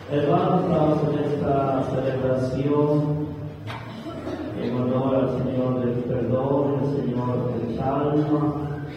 Hermanos, estamos en esta celebración en honor al Señor del perdón, el Señor del calma.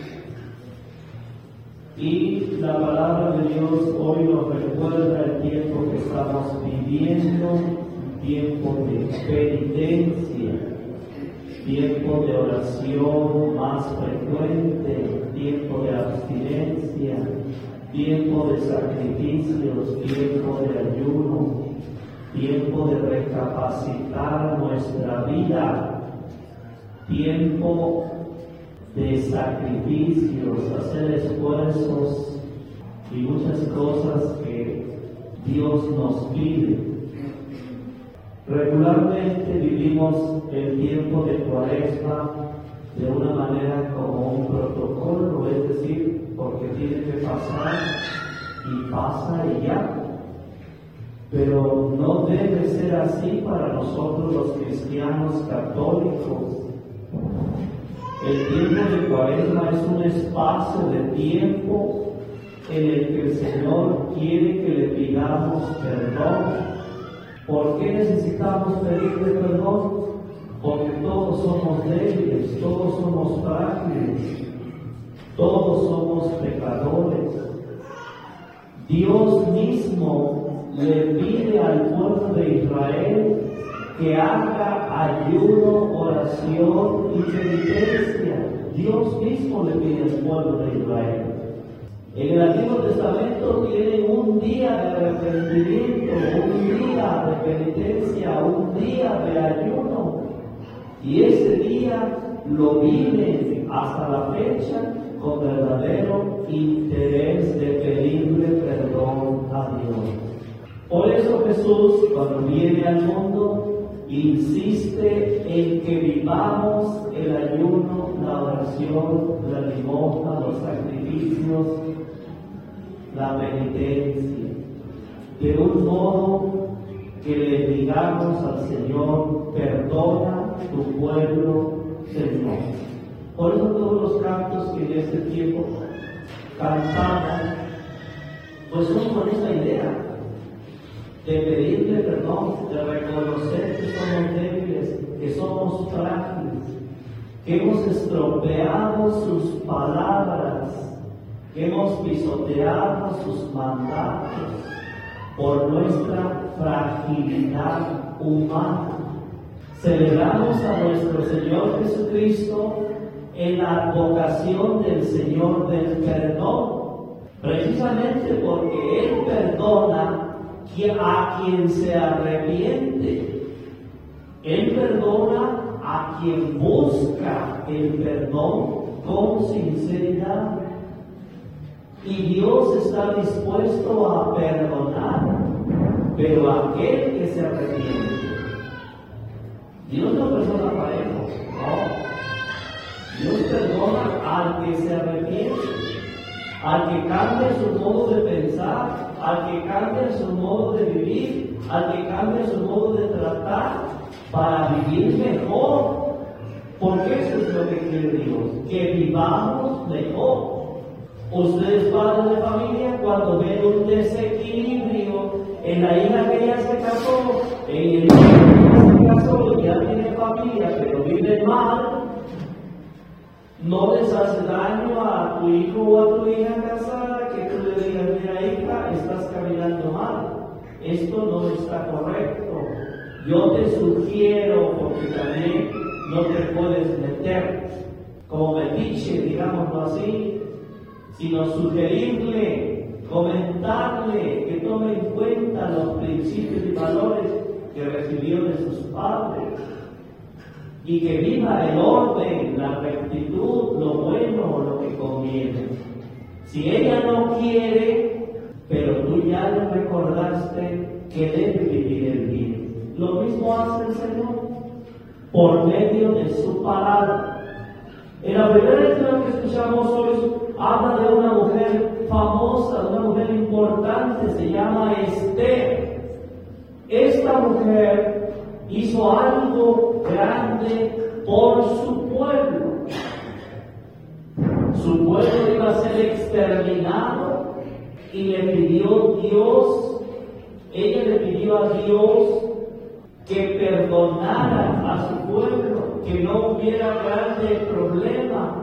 Y la palabra de Dios hoy nos recuerda el tiempo que estamos viviendo, tiempo de penitencia, tiempo de oración más frecuente, tiempo de abstinencia, tiempo de sacrificios, tiempo de ayuno, tiempo de recapacitar nuestra vida, tiempo de sacrificios, hacer esfuerzos y muchas cosas que Dios nos pide. Regularmente vivimos el tiempo de Cuaresma de una manera como un protocolo, es decir, porque tiene que pasar y pasa y ya. Pero no debe ser así para nosotros los cristianos católicos. El tiempo de Cuaresma es un espacio de tiempo en el que el Señor quiere que le pidamos perdón. ¿Por qué necesitamos pedirle perdón? Porque todos somos débiles, todos somos frágiles, todos somos pecadores. Dios mismo le pide al pueblo de Israel que haga ayuno, oración y penitencia. Dios mismo le pide al pueblo de Israel. En el Antiguo Testamento tienen un día de arrepentimiento, un día de penitencia, un día de ayuno. Y ese día lo viven hasta la fecha con verdadero interés de pedirle perdón a Dios. Por eso Jesús, cuando viene al mundo, insiste en que vivamos el ayuno, la oración, la limosna, los sacrificios, la penitencia, de un modo que le digamos al Señor: perdona tu pueblo, Señor. Por eso todos los cantos que en este tiempo cantamos, pues son con esta idea de pedirle perdón, de reconocer que somos débiles, que somos frágiles, que hemos estropeado sus palabras, que hemos pisoteado sus mandatos por nuestra fragilidad humana. Celebramos a nuestro Señor Jesucristo en la advocación del Señor del perdón, precisamente porque Él perdona a quien se arrepiente. Él perdona a quien busca el perdón con sinceridad. Y Dios está dispuesto a perdonar, pero a aquel que se arrepiente. Dios no perdona parejo, no. Dios perdona al que se arrepiente, al que cambia su modo de pensar, al que cambia su modo de vivir, al que cambia su modo de tratar para vivir mejor. Porque eso es lo que quiere Dios, que vivamos mejor. Ustedes, padres de familia, cuando ven un desequilibrio en la hija que ya se casó, en el hijo que ya se casó y ya tiene familia, pero vive mal, no les hace daño a tu hijo o a tu hija casada que tú le digas: mira, hija, estás caminando mal, esto no está correcto, yo te sugiero, porque también no te puedes meter como metiche, digámoslo así, sino sugerirle, comentarle que tome en cuenta los principios y valores que recibió de sus padres y que viva el orden, la rectitud, lo bueno, lo que conviene. Si ella no quiere, pero tú ya le recordaste que debe vivir el bien, lo mismo hace el Señor por medio de su palabra. En la primera lectura que escuchamos hoy habla de una mujer famosa, de una mujer importante, se llama Esther. Esta mujer hizo algo grande por su pueblo. Su pueblo iba a ser exterminado y le pidió Dios, ella pidió a Dios que perdonara a su pueblo, que no hubiera grande problema.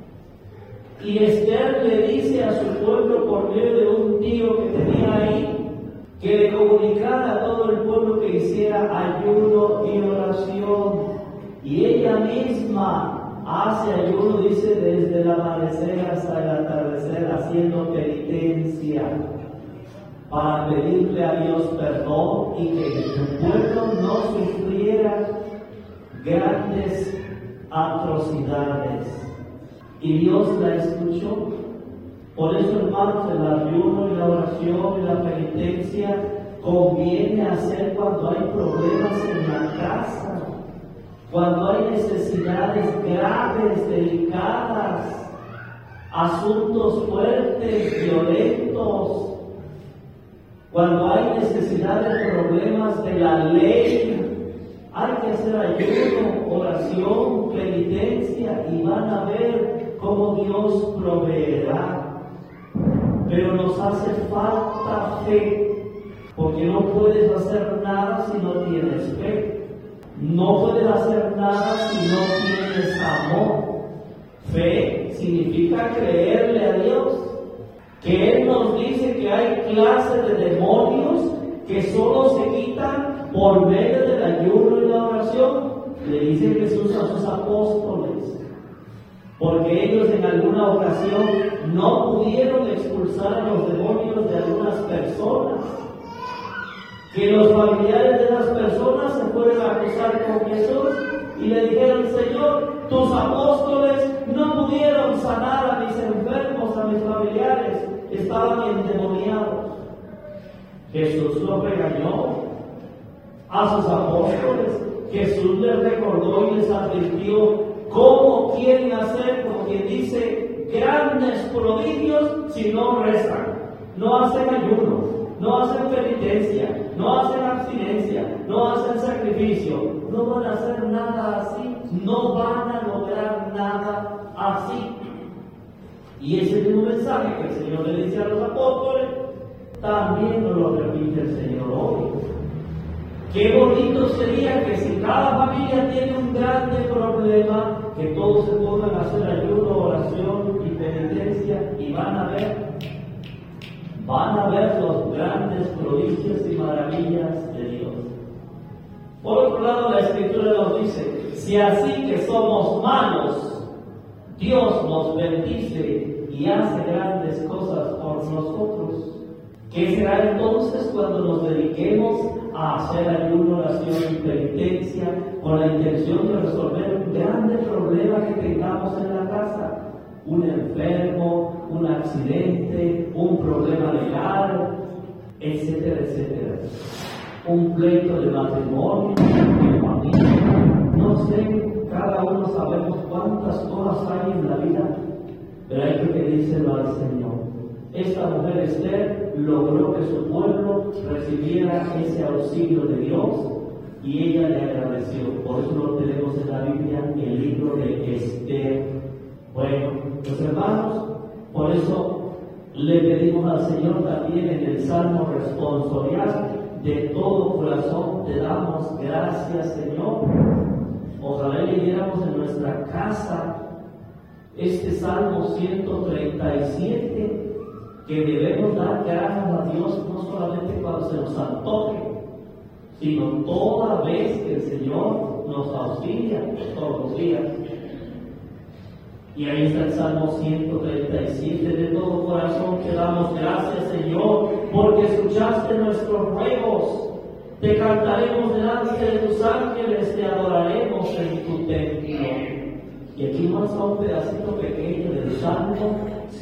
Y Esther le dice a su pueblo por medio de un tío que tenía ahí, que le comunicara a todo el pueblo que hiciera ayuno y oración. Y ella misma hace ayuno, dice, desde el amanecer hasta el atardecer, haciendo penitencia para pedirle a Dios perdón y que su pueblo no sufriera grandes atrocidades. Y Dios la escuchó. Por eso, hermanos, el ayuno y la oración y la penitencia conviene hacer cuando hay problemas en la casa, cuando hay necesidades graves, delicadas, asuntos fuertes, violentos, cuando hay necesidades, problemas de la ley. Hay que hacer ayuno, oración, penitencia, y van a ver cómo Dios proveerá. Pero nos hace falta fe, porque no puedes hacer nada si no tienes fe. No puedes hacer nada si no tienes amor. Fe significa creerle a Dios, que Él nos dice que hay clases de demonios que solo se quitan por medio del ayuno y la oración. Le dice Jesús a sus apóstoles, porque ellos en alguna ocasión no pudieron expulsar a los demonios de algunas personas, que los familiares de las personas se fueron a acusar con Jesús y le dijeron: Señor, tus apóstoles no pudieron sanar a mis enfermos, a mis familiares, estaban endemoniados. Jesús los regañó a sus apóstoles. Jesús les recordó y les advirtió cómo quieren hacer, como quien dice, grandes prodigios si no rezan, no hacen ayuno, no hacen penitencia, no hacen abstinencia, no hacen sacrificio. No van a hacer nada así, no van a lograr nada así. Y ese mismo mensaje que el Señor le dice a los apóstoles, también nos lo repite el Señor hoy. Qué bonito sería que si cada familia tiene un grande problema, que todos se pongan a hacer ayuno, oración y penitencia, y van a ver los grandes prodigios y maravillas de Dios. Por otro lado, la Escritura nos dice: si así que somos malos, Dios nos bendice y hace grandes cosas por nosotros, ¿qué será entonces cuando nos dediquemos a hacer ayuno, oración y penitencia con la intención de resolver un grande problema que tengamos en la casa? Un enfermo, un accidente, un problema legal, etcétera, etcétera. Un pleito de matrimonio, de familia, no sé, cada uno sabemos cuántas cosas hay en la vida, pero hay que pedírselo al Señor. Esta mujer Esther logró que su pueblo recibiera ese auxilio de Dios y ella le agradeció. Por eso lo tenemos en la Biblia, en el libro de Esther. Bueno, los hermanos, por eso le pedimos al Señor también en el Salmo responsorial: de todo corazón te damos gracias, Señor. Ojalá leyéramos en nuestra casa este Salmo 137, que debemos dar gracias a Dios no solamente cuando se nos antoje, sino toda vez que el Señor nos auxilia, todos los días. Y ahí está el Salmo 137: de todo corazón te damos gracias, Señor, porque escuchaste nuestros ruegos. Te cantaremos delante de tus ángeles, te adoraremos en tu templo. Y aquí vamos a un pedacito pequeño del Salmo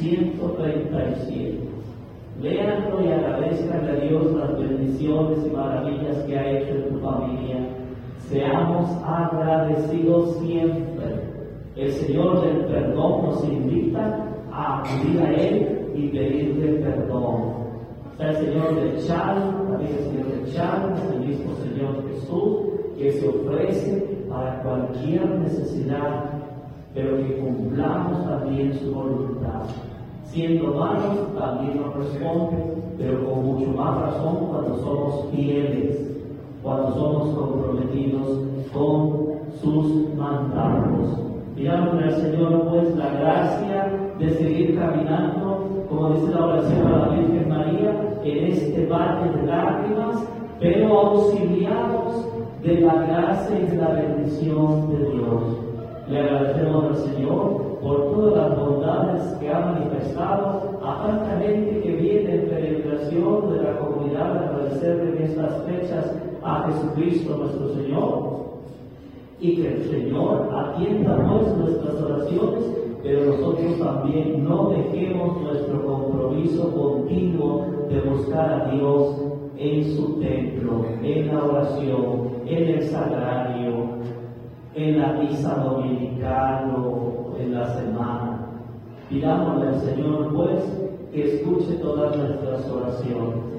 137. Léanlo y agradezcanle a Dios las bendiciones y maravillas que ha hecho en tu familia. Seamos agradecidos siempre. El Señor del perdón nos invita a acudir a Él y pedirle perdón. Está el Señor del Chalmo, también el Señor del Chalmo, el mismo Señor Jesús, que se ofrece para cualquier necesidad, pero que cumplamos también su voluntad. Siendo humanos también nos responde, pero con mucho más razón cuando somos fieles, cuando somos comprometidos con sus mandatos. Pidámosle al Señor pues la gracia de seguir caminando, como dice la oración a la Virgen María, en este valle de lágrimas, pero auxiliados de la gracia y de la bendición de Dios. Le agradecemos al Señor por todas las bondades que ha manifestado a tanta gente que viene en peregrinación de la comunidad a agradecer en estas fechas a Jesucristo nuestro Señor, y que el Señor atienda pues nuestras oraciones, pero nosotros también no dejemos nuestro compromiso continuo de buscar a Dios en su templo, en la oración, en el sagrario, en la misa dominical o en la semana. Pidámosle al Señor pues que escuche todas nuestras oraciones.